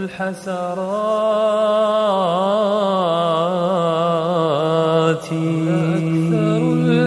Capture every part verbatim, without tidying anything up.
الحسرات أكثر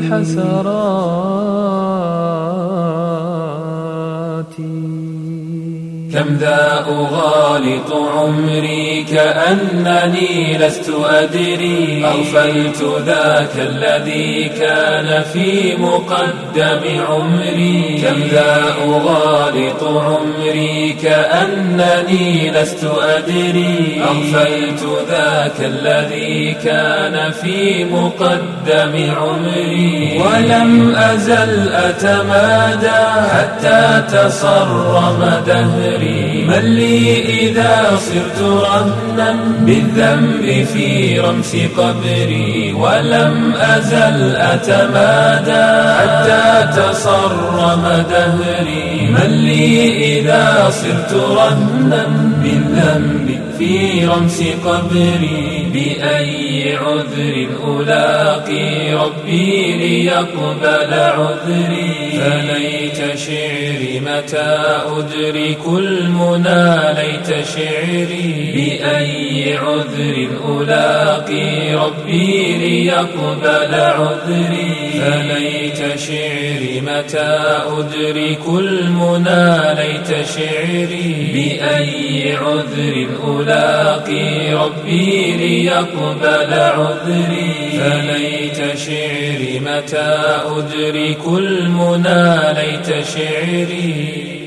الحسرات. كم ذا أغالط عمري كأنني لست أدري، أغفلت ذاك الذي كان في مقدم عمري. كم ذا أغالط عمري كأنني لست أدري، أغفلت ذاك الذي كان في مقدم عمري. ولم أزل أتمادى حتى تصرم دهري، من لي إذا صرت رهنا بالذنب في رمس قبري. ولم أزل أتمادى حتى تصرم دهري، من لي إذا صرت رهنا بالذنب في رمس قبري. بأي عذر ألاقي ربي ليقبل عذري، فليت شعري متى أدرك المنى ليت شعري. بأي عذر ألاقي ربي ليقبل عذري، فليت شعري متى أدرك المنى ليت شعري. بأي عذر ألاقي ربي ليقبل عذري، فليت شعري متى أدرك المنى ليت شعري.